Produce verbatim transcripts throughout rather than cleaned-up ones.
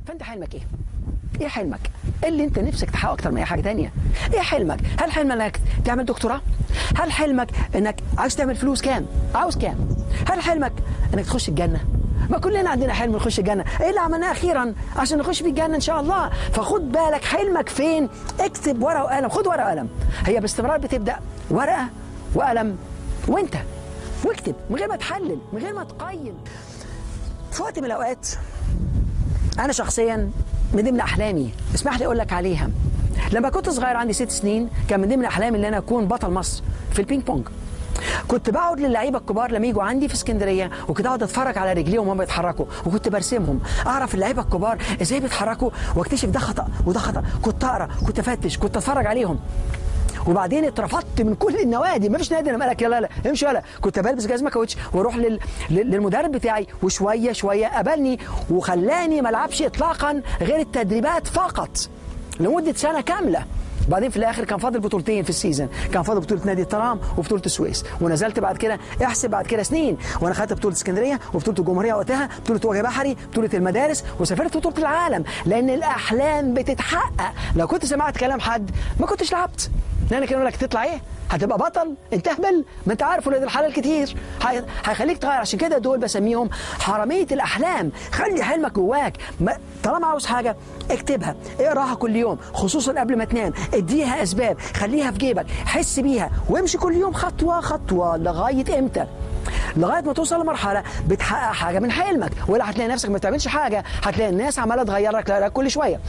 فانت حلمك ايه؟ ايه حلمك؟ ايه اللي انت نفسك تحققه اكتر من اي حاجه ثانيه؟ ايه حلمك؟ هل حلمك انك تعمل دكتوراه؟ هل حلمك انك عايز تعمل فلوس كام؟ عاوز كام؟ هل حلمك انك تخش الجنه؟ ما كلنا عندنا حلم نخش الجنه، ايه اللي عملناه اخيرا عشان نخش في الجنه ان شاء الله؟ فخد بالك حلمك فين؟ اكتب ورقه وقلم، خد ورقه وقلم. هي باستمرار بتبدا ورقه وقلم وانت واكتب من غير ما تحلل، من غير ما تقيم. في وقت من الاوقات انا شخصيا من ضمن احلامي، اسمح لي اقول لك عليها، لما كنت صغير عندي ست سنين كان من ضمن احلامي ان انا اكون بطل مصر في البينج بونج. كنت بقعد للعيبه الكبار لما يجوا عندي في اسكندريه، وكنت اقعد اتفرج على رجليهم وهم بيتحركوا، وكنت برسمهم، اعرف اللعيبه الكبار ازاي بيتحركوا واكتشف ده خطا وده خطا، كنت اقرا، كنت افتش، كنت اتفرج عليهم. وبعدين اترفضت من كل النوادي، ما فيش نادي لما قال لك يلا لا امشي يلا، كنت بلبس جزمه كاوتش واروح لل... للمدرب بتاعي، وشويه شويه قبلني وخلاني ما العبش اطلاقا غير التدريبات فقط لمده سنه كامله. بعدين في الاخر كان فاضل بطولتين في السيزون، كان فاضل بطوله نادي الترام وبطوله السويس، ونزلت بعد كده احسب بعد كده سنين وانا خدت بطوله اسكندريه وبطوله الجمهوريه وقتها، بطوله وجه بحري، بطوله المدارس، وسافرت بطوله العالم، لان الاحلام بتتحقق. لو كنت سمعت كلام حد ما كنتش لعبت، لان كانوا لك تطلع ايه؟ هتبقى بطل؟ انت اهبل، ما انت عارف ولاد الحلال كتير هيخليك تغير. عشان كده دول بسميهم حراميه الاحلام. خلي حلمك جواك، طالما عاوز حاجه اكتبها، اقراها كل يوم، خصوصا قبل ما تنام، اديها اسباب، خليها في جيبك، حس بيها، وامشي كل يوم خطوه خطوه. لغايه امتى؟ لغايه ما توصل لمرحله بتحقق حاجه من حلمك، ولا هتلاقي نفسك ما بتعملش حاجه، هتلاقي الناس عماله تغير لك كل شويه.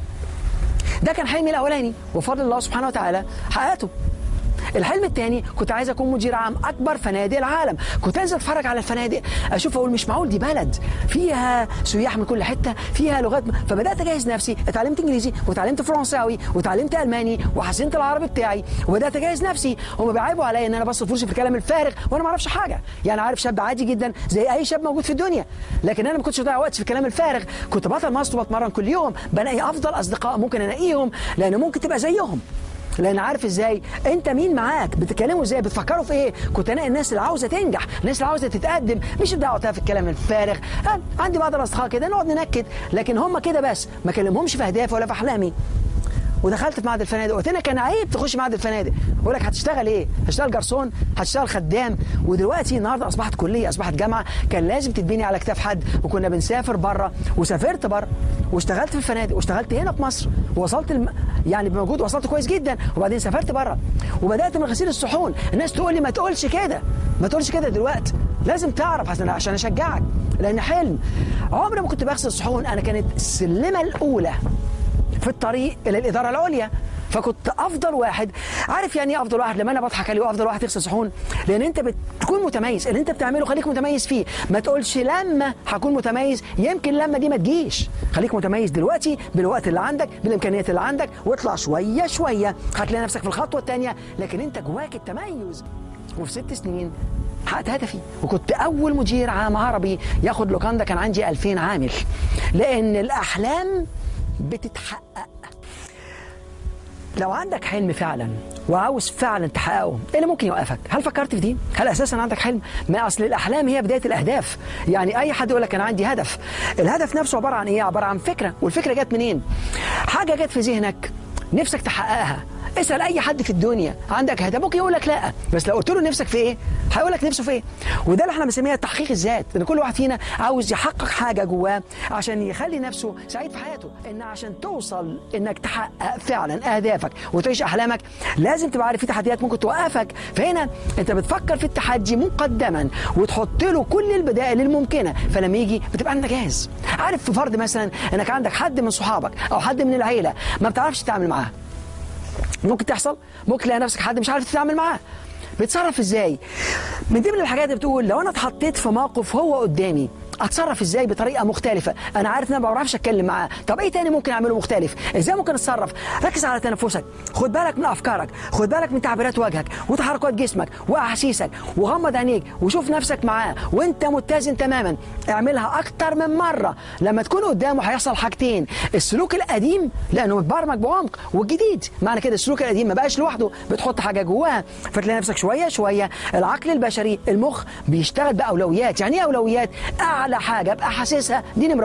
ده كان حلمي الاولاني، وفضل الله سبحانه وتعالى حققته. الحلم الثاني كنت عايز اكون مدير عام اكبر فنادق العالم. كنت انزل اتفرج على الفنادق، اشوف اقول مش معقول، دي بلد فيها سياح من كل حته، فيها لغات. فبدات اجهز نفسي، اتعلمت انجليزي وتعلمت فرنساوي وتعلمت الماني وحسنت العربي بتاعي، وبدات اجهز نفسي. هم بيعيبوا عليا ان انا بصرف فلوسي في الكلام الفارغ وانا ما اعرفش حاجه. يعني عارف شاب عادي جدا زي اي شاب موجود في الدنيا، لكن انا ما كنتش بضيع وقت في الكلام الفارغ. كنت بطل مصر وبتمرن كل يوم، بلاقي افضل اصدقاء ممكن الاقيهم، لان ممكن تبقى زيهم، لان عارف ازاي انت مين معاك، بتتكلموا ازاي، بتفكروا في ايه. كنت انا الناس اللي عاوزه تنجح، الناس اللي عاوزه تتقدم، مش دعوتها في الكلام الفارغ. عندي بعض الاصدقاء كده نقعد ننكد، لكن هم كده بس، ما كلمهمش في اهدافي ولا في احلامي. ودخلت في معهد الفنادق، قلت لنا كان عيب تخش معهد الفنادق، بقول لك هتشتغل ايه؟ هتشتغل جرسون؟ هتشتغل خدام؟ ودلوقتي النهارده اصبحت كليه، اصبحت جامعه، كان لازم تتبني على كتاف حد. وكنا بنسافر بره، وسافرت بره واشتغلت في الفنادق، واشتغلت هنا في مصر، ووصلت الم... يعني بموجود وصلت كويس جدا. وبعدين سافرت بره وبدات من غسيل الصحون. الناس تقول لي ما تقولش كده، ما تقولش كده دلوقتي، لازم تعرف عشان عشان اشجعك، لان حلم. عمري ما كنت بغسل الصحون، انا كانت السلمه الاولى في الطريق الى الاداره العليا. فكنت افضل واحد. عارف يعني ايه افضل واحد؟ لما انا بضحك عليه افضل واحد يغسل صحون، لان انت بتكون متميز، اللي انت بتعمله خليك متميز فيه. ما تقولش لما هكون متميز، يمكن لما دي ما تجيش. خليك متميز دلوقتي بالوقت اللي عندك، بالامكانيات اللي عندك، واطلع شويه شويه، هتلاقي نفسك في الخطوه الثانيه، لكن انت جواك التميز. وفي ست سنين حققت هدفي، وكنت اول مدير عام عربي ياخد لوكاندا، كان عندي ألفين عامل، لان الاحلام بتتحقق. لو عندك حلم فعلا وعاوز فعلا تحققه، ايه اللي ممكن يوقفك؟ هل فكرت في دي؟ هل اساسا عندك حلم؟ ما اصل الاحلام هي بدايه الاهداف. يعني اي حد يقول لك انا عندي هدف، الهدف نفسه عباره عن ايه؟ عباره عن فكره، والفكره جت منين؟ حاجه جت في ذهنك نفسك تحققها. اسال اي حد في الدنيا عندك هدف، ممكن يقول لك لا، بس لو قلت له نفسك في ايه هيقول لك نفسه في ايه. وده اللي احنا بنسميها تحقيق الذات، ان كل واحد فينا عاوز يحقق حاجه جواه عشان يخلي نفسه سعيد في حياته. ان عشان توصل انك تحقق فعلا اهدافك وتعيش احلامك، لازم تبقى عارف في تحديات ممكن توقفك. فهنا انت بتفكر في التحدي مقدما وتحط له كل البدائل الممكنه، فلما يجي بتبقى انت جاهز. عارف في فرض مثلا انك عندك حد من صحابك او حد من العيله ما بتعرفش تتعامل معاه، ممكن تحصل، ممكن تلاقي نفسك حد مش عارف تتعامل معاه، بتصرف ازاي؟ من ضمن الحاجات اللي بتقول لو انا اتحطيت في موقف هو قدامي اتصرف ازاي بطريقه مختلفه. انا عارف ان انا ما بعرفش اتكلم معاه، طب ايه تاني ممكن اعمله مختلف؟ ازاي ممكن اتصرف؟ ركز على تنفسك، خد بالك من افكارك، خد بالك من تعبيرات وجهك وتحركات جسمك واحاسيسك، وغمض عينيك وشوف نفسك معاه وانت متزن تماما. اعملها اكتر من مره. لما تكون قدامه هيحصل حاجتين، السلوك القديم لانه متبرمج بعمق، والجديد معنى كده السلوك القديم ما بقاش لوحده، بتحط حاجه جواه، فتلاقي نفسك شويه شويه العقل البشري المخ بيشتغل باولويات. يعني ايه اولويات؟ اعلى حاجه ابقى حاسسها دي نمره واحد،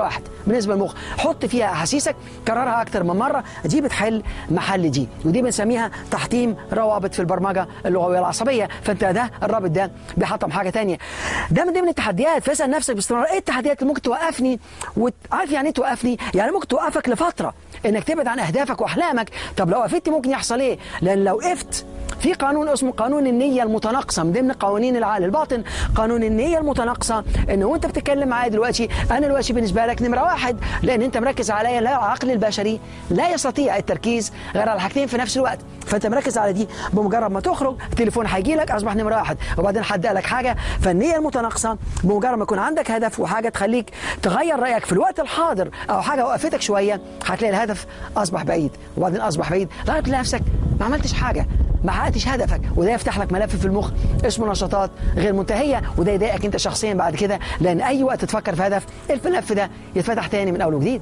بالنسبه للمخ. حط فيها احاسيسك، كررها اكتر من مره، دي بتحل محل دي، ودي بنسميها تحطيم روابط في البرمجه اللغويه العصبيه. فانت ده الرابط ده بيحطم حاجه ثانيه. ده من ضمن التحديات. فاسال نفسك باستمرار ايه التحديات اللي ممكن توقفني؟ وعارف يعني ايه توقفني؟ يعني ممكن توقفك لفتره انك تبعد عن اهدافك واحلامك. طب لو وقفت ممكن يحصل ايه؟ لان لو وقفت في قانون اسمه قانون النية المتناقصة من ضمن قوانين العقل الباطن. قانون النية المتناقصة انه وانت بتتكلم معايا دلوقتي انا دلوقتي بالنسبة لك نمرة واحد، لان انت مركز عليا. لا، العقل البشري لا يستطيع التركيز غير على حاجتين في نفس الوقت، فانت مركز على دي. بمجرد ما تخرج التليفون هيجي لك اصبح نمرة واحد، وبعدين حد قال لك حاجة. فالنية المتناقصة بمجرد ما يكون عندك هدف وحاجة تخليك تغير رأيك في الوقت الحاضر او حاجة وقفتك شوية، هتلاقي الهدف اصبح بعيد، وبعدين اصبح بعيد لغاية تلاقي نفسك ما عملتش حاجة، ما حققتش هدفك. وده يفتح لك ملف في المخ اسمه نشاطات غير منتهيه، وده يضايقك انت شخصيا بعد كده، لان اي وقت تفكر في هدف الملف ده يتفتح تاني من اول وجديد.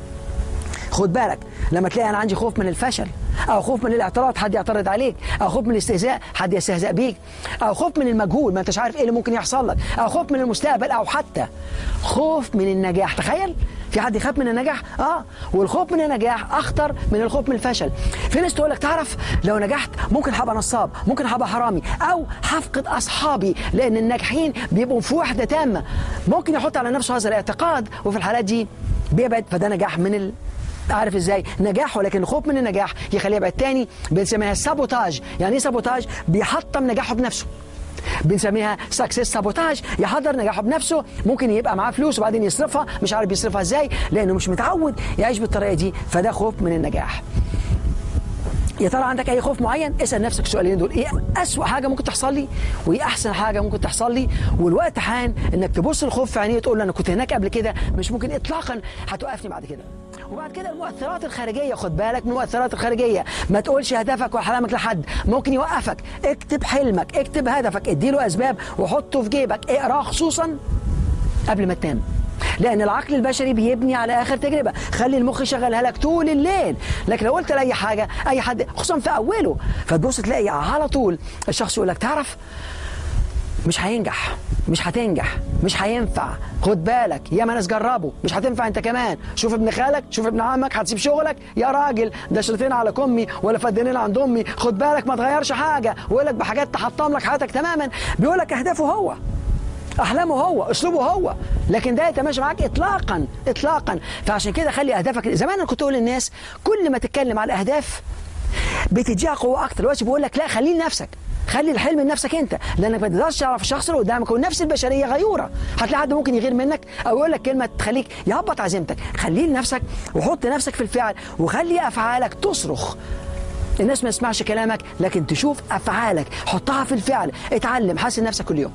خد بالك لما تلاقي انا عندي خوف من الفشل، او خوف من الاعتراض حد يعترض عليك، او خوف من الاستهزاء حد يستهزأ بيك، او خوف من المجهول ما انتش عارف ايه اللي ممكن يحصل لك، او خوف من المستقبل، او حتى خوف من النجاح. تخيل في حد يخاف من النجاح؟ اه والخوف من النجاح اخطر من الخوف من الفشل. في ناس تقول لك تعرف لو نجحت ممكن هبقى نصاب، ممكن هبقى حرامي، او هفقد اصحابي، لان الناجحين بيبقوا في وحده تامه. ممكن يحط على نفسه هذا الاعتقاد، وفي الحالات دي بيبعد. فده نجاح من ال... عارف ازاي؟ نجاح، ولكن الخوف من النجاح يخليه يبعد تاني. بنسميها سابوتاج. يعني ايه سابوتاج؟ بيحطم نجاحه بنفسه. بنسميها سكسس سابوتاج، يحضر نجاحه بنفسه. ممكن يبقى معاه فلوس وبعدين يصرفها، مش عارف يصرفها ازاي لانه مش متعود يعيش بالطريقه دي، فده خوف من النجاح. يا ترى عندك اي خوف معين؟ اسال نفسك السؤالين دول، ايه اسوأ حاجه ممكن تحصل لي؟ وايه احسن حاجه ممكن تحصل لي؟ والوقت حان انك تبص الخوف في عينيه وتقول له انا كنت هناك قبل كده، مش ممكن اطلاقا هتوقفني بعد كده. وبعد كده المؤثرات الخارجيه، خد بالك من المؤثرات الخارجيه. ما تقولش هدفك واحلامك لحد، ممكن يوقفك. اكتب حلمك، اكتب هدفك، اديله اسباب وحطه في جيبك، اقراه خصوصا قبل ما تنام، لأن العقل البشري بيبني على آخر تجربة. خلي المخ يشغلها لك طول الليل. لكن لو قلت لأي حاجة أي حد خصوصا في أوله، فتبص تلاقي على طول الشخص يقول لك تعرف مش هينجح، مش هتنجح، مش هينفع. خد بالك يا ما ناس جربوا، مش هتنفع انت كمان. شوف ابن خالك، شوف ابن عمك، هتسيب شغلك يا راجل، ده شريطين على كمي ولا فدانين عند امي. خد بالك ما تغيرش حاجه، ويقول لك بحاجات تحطم لك حياتك تماما. بيقول لك اهدافه هو، احلامه هو، اسلوبه هو، لكن ده يتماشى معاك اطلاقا اطلاقا. فعشان كده خلي اهدافك. زمان انا كنت اقول للناس كل ما تتكلم على الاهداف بتديها قوه اكتر. دلوقتي بقول لك لا، خليه لنفسك، خلي الحلم لنفسك انت، لانك ما تقدرش تعرف الشخص اللي قدامك. والنفس البشريه غيوره، هتلاقي حد ممكن يغير منك او يقول لك كلمه تخليك يهبط عزيمتك. خليه لنفسك وحط نفسك في الفعل، وخلي افعالك تصرخ. الناس ما تسمعش كلامك لكن تشوف افعالك، حطها في الفعل. اتعلم، حاسن نفسك كل يوم.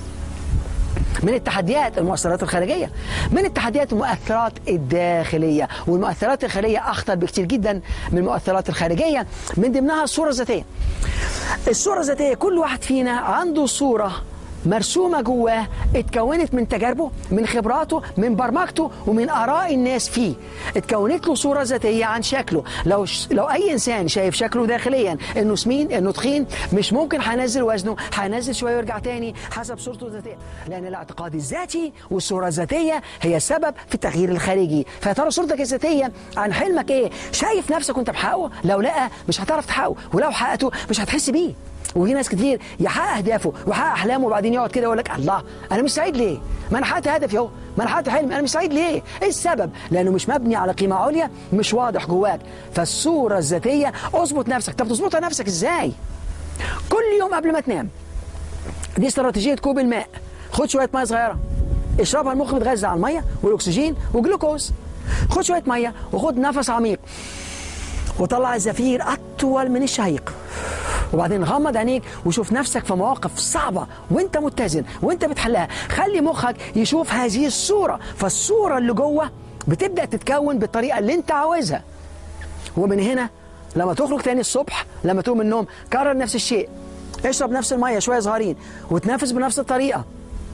من التحديات المؤثرات الخارجية، من التحديات المؤثرات الداخلية. والمؤثرات الخارجية أخطر بكتير جدا من المؤثرات الخارجية. من ضمنها الصورة الذاتية. الصورة الذاتية، كل واحد فينا عنده صورة مرسومة جواه، اتكونت من تجاربه، من خبراته، من برمجته، ومن آراء الناس فيه. اتكونت له صورة ذاتية عن شكله. لو ش... لو أي إنسان شايف شكله داخليا إنه سمين، إنه تخين، مش ممكن هينزل وزنه، هينزل شوية ويرجع تاني حسب صورته الذاتية. لأن الاعتقاد الذاتي والصورة الذاتية هي السبب في التغيير الخارجي. فيا ترى صورتك الذاتية عن حلمك إيه؟ شايف نفسك وأنت محققه؟ لو لا مش هتعرف تحققه، ولو حققته مش هتحس بيه. وفي ناس كتير يحقق اهدافه ويحقق احلامه وبعدين يقعد كده يقول لك الله انا مش سعيد ليه؟ ما انا حققت هدفي اهو، ما انا حققت حلمي، انا مش سعيد ليه؟ ايه السبب؟ لانه مش مبني على قيمه عليا، مش واضح جواك. فالصوره الذاتيه اظبط نفسك. طب تظبطها نفسك ازاي؟ كل يوم قبل ما تنام، دي استراتيجيه كوب الماء. خد شويه ميه صغيره اشربها، المخ متغذى على الميه والاكسجين والجلوكوز. خد شويه ميه وخد نفس عميق وطلع الزفير اطول من الشهيق، وبعدين غمض عينيك وشوف نفسك في مواقف صعبة وانت متزن وانت بتحلها. خلي مخك يشوف هذه الصورة، فالصورة اللي جوه بتبدأ تتكون بالطريقة اللي انت عاوزها. ومن هنا لما تخرج تاني الصبح، لما تقوم من النوم، كرر نفس الشيء، اشرب نفس المية شوية صغيرين وتنفس بنفس الطريقة،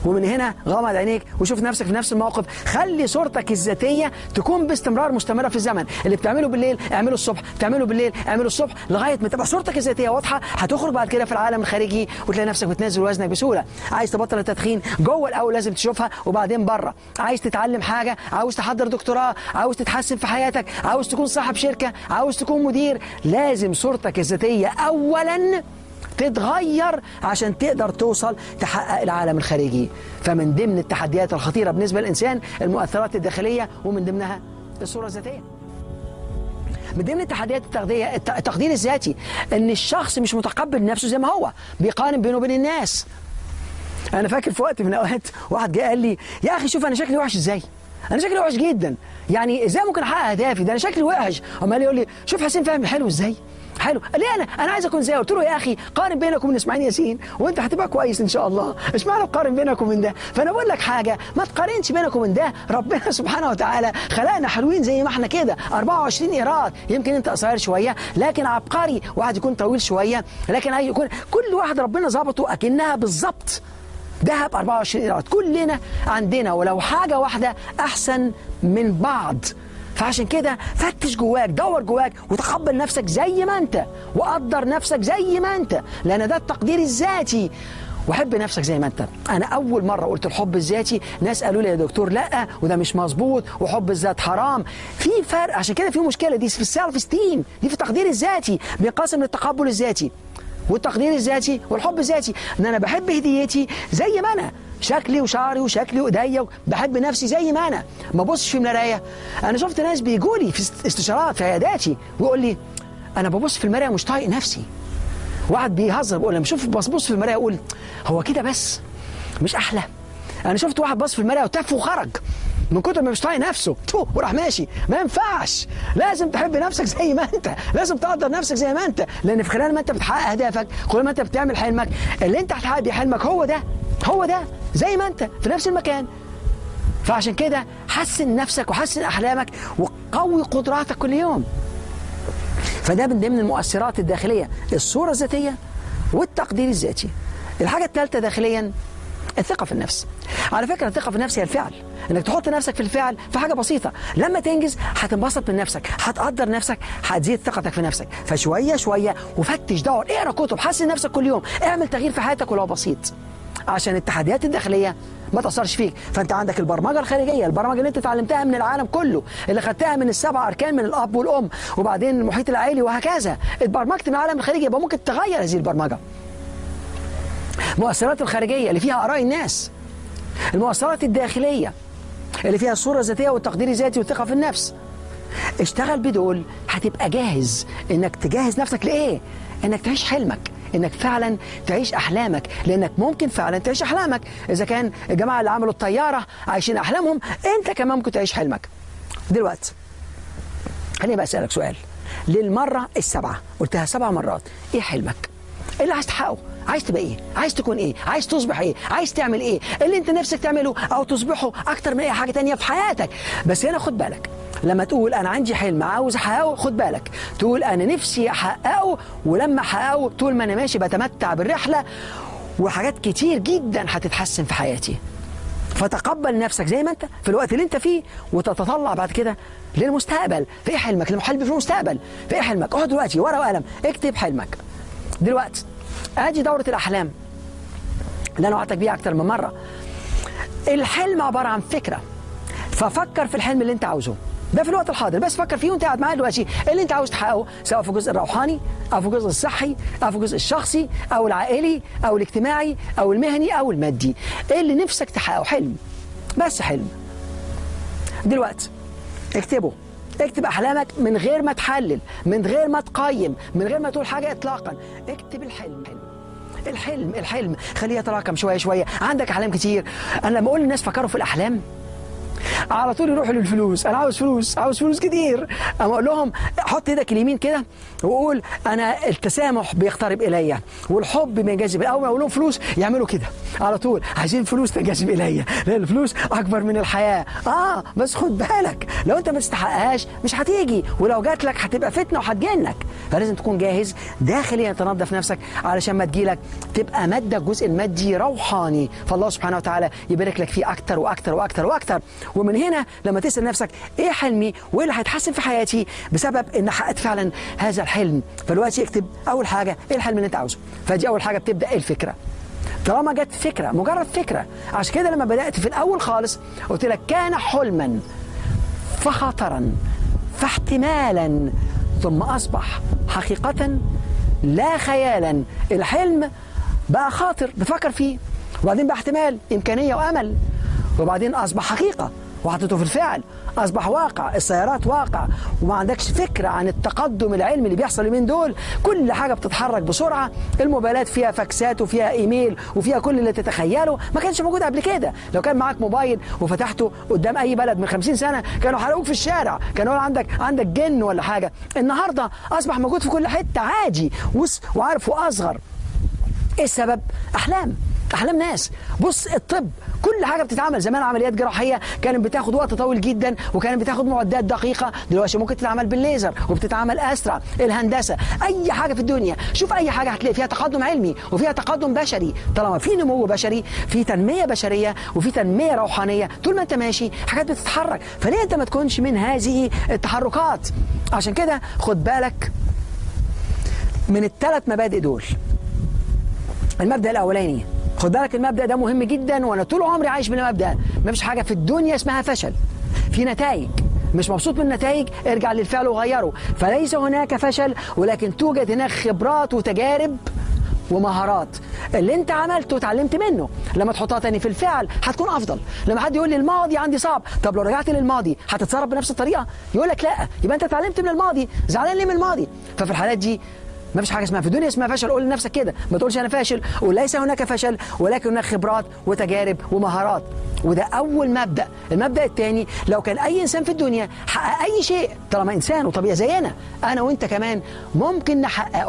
ومن هنا غمض عينيك وشوف نفسك في نفس الموقف. خلي صورتك الذاتيه تكون باستمرار مستمره في الزمن. اللي بتعمله بالليل اعمله الصبح، بتعمله بالليل اعمله الصبح، لغايه ما تبقى صورتك الذاتيه واضحه. هتخرج بعد كده في العالم الخارجي وتلاقي نفسك بتنزل وزنك بسهوله. عايز تبطل التدخين جوه الاول لازم تشوفها وبعدين بره. عايز تتعلم حاجه، عاوز تحضر دكتوراه، عاوز تتحسن في حياتك، عاوز تكون صاحب شركه، عاوز تكون مدير، لازم صورتك الذاتيه اولا تتغير عشان تقدر توصل تحقق العالم الخارجي. فمن ضمن التحديات الخطيرة بالنسبة للإنسان المؤثرات الداخلية، ومن ضمنها الصورة الذاتية. من ضمن التحديات التغذية التقدير الذاتي، ان الشخص مش متقبل نفسه زي ما هو، بيقارن بينه وبين الناس. انا فاكر في وقت من الاوقات واحد جه قال لي يا اخي شوف انا شكلي وحش ازاي، انا شكلي وحش جدا، يعني ازاي ممكن احقق اهدافي، ده انا شكلي وحش. عمال يقول لي شوف حسين فهمي حلو ازاي، حلو ليه، انا انا عايز اكون زيه. قلت له يا اخي قارن بينك وبين اسماعيل ياسين وانت هتبقى كويس ان شاء الله، اشمعنى تقارن بينك وبين ده؟ فانا بقول لك حاجه، ما تقارنش بينك وبين ده. ربنا سبحانه وتعالى خلقنا حلوين زي ما احنا كده، أربعة وعشرين ايراد. يمكن انت قصير شويه لكن عبقري، واحد يكون طويل شويه لكن يكون كل واحد ربنا ظبطه اكنها بالظبط ذهب أربعة وعشرين ايراد. كلنا عندنا ولو حاجه واحده احسن من بعض. فعشان كده فتش جواك، دور جواك، وتقبل نفسك زي ما انت، وقدر نفسك زي ما انت، لان ده التقدير الذاتي. وحب نفسك زي ما انت. انا اول مره قلت الحب الذاتي ناس قالوا لي يا دكتور لا وده مش مظبوط وحب الذات حرام. في فرق، عشان كده في مشكله دي في السيلف ستيم، دي في التقدير الذاتي، بينقسم للتقبل الذاتي والتقدير الذاتي والحب الذاتي. ان انا بحب هديتي زي ما انا، شكلي وشعري وشكلي وايديا، بحب نفسي زي ما انا، ما ابصش في المرايه. انا شفت ناس بيجوا لي في استشارات في عياداتي ويقول لي انا ببص في المرايه مش طايق نفسي. واحد بيهزر بيقول لما اشوف ببص في المرايه اقول هو كده بس مش احلى. انا شفت واحد بص في المرايه وتف وخرج من كتر ما مش طايق نفسه وراح ماشي. ما ينفعش، لازم تحب نفسك زي ما انت، لازم تقدر نفسك زي ما انت، لان في خلال ما انت بتحقق اهدافك، خلال ما انت بتعمل حلمك، اللي انت هتحقق بيه حلمك هو ده هو ده زي ما انت في نفس المكان. فعشان كده حسن نفسك وحسن احلامك وقوي قدراتك كل يوم. فده من ضمن المؤثرات الداخليه، الصوره الذاتيه والتقدير الذاتي. الحاجه الثالثه داخليا الثقه في النفس. على فكره الثقه في النفس هي الفعل، انك تحط نفسك في الفعل في حاجه بسيطه، لما تنجز هتنبسط من نفسك، هتقدر نفسك، هتزيد ثقتك في نفسك. فشويه شويه وفتش، دور، اقرا كتب، حسن نفسك كل يوم، اعمل تغيير في حياتك ولو بسيط عشان التحديات الداخليه ما تاثرش فيك. فانت عندك البرمجه الخارجيه، البرمجه اللي انت اتعلمتها من العالم كله، اللي خدتها من السبع اركان من الاب والام وبعدين المحيط العائلي وهكذا، اتبرمجت من العالم الخارجي، يبقى ممكن تغير هذه البرمجه. المؤثرات الخارجيه اللي فيها اراء الناس، المؤثرات الداخليه اللي فيها الصوره الذاتيه والتقدير الذاتي والثقه في النفس. اشتغل بدول هتبقى جاهز انك تجهز نفسك لايه؟ انك تعيش حلمك، انك فعلا تعيش احلامك، لانك ممكن فعلا تعيش احلامك. اذا كان الجماعه اللي عملوا الطياره عايشين احلامهم، انت كمان ممكن تعيش حلمك. دلوقتي خليني بقى اسالك سؤال للمره السابعه، قلتها سبع مرات، ايه حلمك؟ ايه اللي عايز تحققه؟ عايز تبقى ايه؟ عايز تكون ايه؟ عايز تصبح ايه؟ عايز تعمل ايه؟ اللي انت نفسك تعمله او تصبحه اكتر من اي حاجه تانية في حياتك. بس هنا خد بالك، لما تقول انا عندي حلم عاوز احققه، خد بالك تقول انا نفسي احققه، ولما احققه طول ما انا ماشي بتمتع بالرحله وحاجات كتير جدا هتتحسن في حياتي. فتقبل نفسك زي ما انت في الوقت اللي انت فيه، وتتطلع بعد كده للمستقبل. في ايه حلمك؟ الحلم في المستقبل. في ايه حلمك؟ اقعد دلوقتي ورقه وقلم اكتب حلمك. دلوقتي ادي دوره الاحلام اللي انا وعدتك بيها اكتر من مره. الحلم عباره عن فكره، ففكر في الحلم اللي انت عاوزه ده في الوقت الحاضر، بس فكر فيه وانت قاعد معايا دلوقتي، اللي انت عاوز تحققه سواء في الجزء الروحاني او في الجزء الصحي او في الجزء الشخصي او العائلي او الاجتماعي او المهني او المادي، ايه اللي نفسك تحققه؟ حلم، بس حلم. دلوقتي اكتبه، اكتب احلامك من غير ما تحلل، من غير ما تقيم، من غير ما تقول حاجه اطلاقا. اكتب الحلم، الحلم الحلم خليه يتراكم شويه شويه. عندك احلام كتير. انا لما اقول للناس فكروا في الاحلام، على طول يروحوا للفلوس، انا عاوز فلوس، عاوز فلوس كتير. اما اقول لهم حط ايدك اليمين كده وقول انا التسامح بيقترب الي والحب بينجذب. اول ما اقول لهم فلوس يعملوا كده على طول، عايزين فلوس تنجذب الي لان الفلوس اكبر من الحياه. اه بس خد بالك لو انت ما تستحقهاش مش هتيجي، ولو جات لك هتبقى فتنه وهتجنك. فلازم تكون جاهز داخليا تنظف نفسك علشان ما تجيلك تبقى ماده الجزء المادي روحاني، فالله سبحانه وتعالى يبارك لك فيه اكتر واكتر واكتر واكتر. ومن هنا لما تسال نفسك ايه حلمي وايه اللي هيتحسن في حياتي بسبب ان حققت فعلا هذا الحلم، فدلوقتي اكتب اول حاجه ايه الحلم اللي انت عاوزه. فدي اول حاجه بتبدا ايه الفكره. طالما جت فكره مجرد فكره، عشان كده لما بدات في الاول خالص قلت لك كان حلما فخطرا فاحتمالا ثم اصبح حقيقه لا خيالا. الحلم بقى خاطر بتفكر فيه، وبعدين بقى احتمال امكانيه وامل، وبعدين اصبح حقيقه وحطيته في الفعل، اصبح واقع. السيارات واقع وما عندكش فكره عن التقدم العلمي اللي بيحصل اليومين دول، كل حاجه بتتحرك بسرعه، الموبايلات فيها فاكسات وفيها ايميل وفيها كل اللي تتخيله، ما كانش موجود قبل كده. لو كان معاك موبايل وفتحته قدام اي بلد من خمسين سنه كانوا حرقوك في الشارع، كانوا عندك عندك جن ولا حاجه. النهارده اصبح موجود في كل حته عادي وعارف واصغر. ايه السبب؟ احلام احلام ناس. بص الطب كل حاجه بتتعمل زمان، عمليات جراحيه كانت بتاخد وقت طويل جدا وكانت بتاخد معدات دقيقه، دلوقتي ممكن تتعمل بالليزر وبتتعمل اسرع. الهندسه اي حاجه في الدنيا، شوف اي حاجه هتلاقي فيها تقدم علمي وفيها تقدم بشري. طالما في نمو بشري في تنميه بشريه وفي تنميه روحانيه، طول ما انت ماشي حاجات بتتحرك، فليه انت ما تكونش من هذه التحركات؟ عشان كده خد بالك من الثلاث مبادئ دول. المبدأ الأولاني خد بالك، المبدأ ده مهم جدا وأنا طول عمري عايش بالمبدأ. ما فيش حاجة في الدنيا اسمها فشل، في نتائج. مش مبسوط من النتائج ارجع للفعل وغيره. فليس هناك فشل ولكن توجد هناك خبرات وتجارب ومهارات. اللي انت عملته وتعلمت منه لما تحطها تاني في الفعل هتكون افضل. لما حد يقول لي الماضي عندي صعب، طب لو رجعت للماضي هتتصرف بنفس الطريقه؟ يقول لك لا، يبقى انت اتعلمت من الماضي، زعلان ليه من الماضي؟ ففي الحالات دي ما فيش حاجه اسمها في الدنيا اسمها فشل. قول لنفسك كده، ما تقولش انا فاشل، قول ليس هناك فشل ولكن هناك خبرات وتجارب ومهارات. وده اول مبدا. المبدا الثاني، لو كان اي انسان في الدنيا حقق اي شيء، طالما انسان وطبيعي زينا انا وانت كمان ممكن نحققه،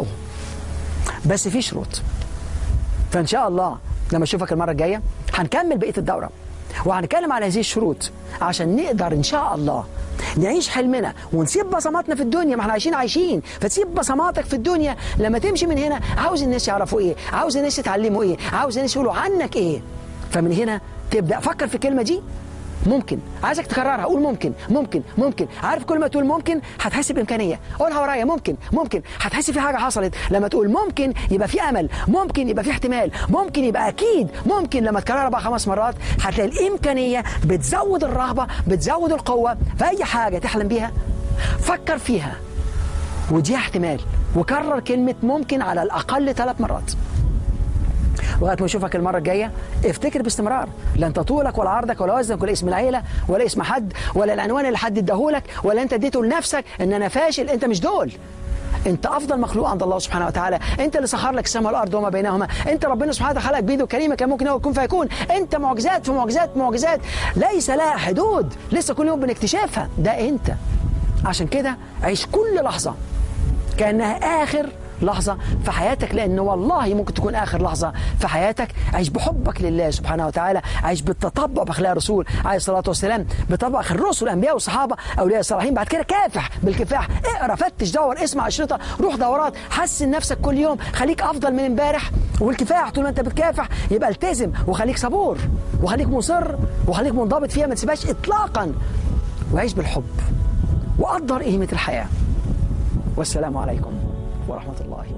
بس في شروط. فان شاء الله لما اشوفك المره الجايه هنكمل بقيه الدوره وهنتكلم على هذه الشروط عشان نقدر ان شاء الله نعيش حلمنا ونسيب بصماتنا في الدنيا. ما احنا عايشين عايشين فتسيب بصماتك في الدنيا. لما تمشي من هنا عاوز الناس يعرفوا ايه، عاوز الناس يتعلموا ايه، عاوز الناس يقولوا عنك ايه. فمن هنا تبدا فكر في الكلمه دي ممكن. عايزك تكررها، قول ممكن ممكن ممكن. عارف كل ما تقول ممكن هتحس بامكانيه. قولها ورايا، ممكن ممكن، هتحس في حاجه حصلت. لما تقول ممكن يبقى في امل، ممكن يبقى في احتمال، ممكن يبقى اكيد، ممكن. لما تكررها بقى خمس مرات هتلاقي الامكانيه بتزود الرغبه، بتزود القوه. فاي حاجه تحلم بيها فكر فيها ودي احتمال، وكرر كلمه ممكن على الاقل ثلاث مرات. لغايه ما اشوفك المره الجايه افتكر باستمرار، لا انت طولك ولا عرضك ولا وزنك ولا اسم العيله ولا اسم حد ولا العنوان اللي حد اداهولك ولا انت اديته لنفسك ان انا فاشل. انت مش دول، انت افضل مخلوق عند الله سبحانه وتعالى. انت اللي سخر لك السماء والارض وما بينهما. انت ربنا سبحانه وتعالى خلقك بيده الكريمه كان ممكن هو يكون فيكون. انت معجزات في معجزات معجزات ليس لها حدود، لسه كل يوم بنكتشفها. ده انت. عشان كده عيش كل لحظه كانها اخر لحظة في حياتك، لأن والله ممكن تكون آخر لحظة في حياتك. عيش بحبك لله سبحانه وتعالى، عيش بالتطبع بأخلاق الرسول عليه الصلاة والسلام، بطبع الرسل الأنبياء والصحابة أولياء الصالحين. بعد كده كافح بالكفاح، اقرا، فتش، دور، اسمع أشرطة، روح دورات، حسن نفسك كل يوم، خليك أفضل من امبارح. والكفاح طول ما أنت بتكافح يبقى التزم وخليك صبور وخليك مصر وخليك منضبط فيها، ما تسيبهاش إطلاقا. وعيش بالحب وقدر قيمة الحياة. والسلام عليكم ورحمة الله.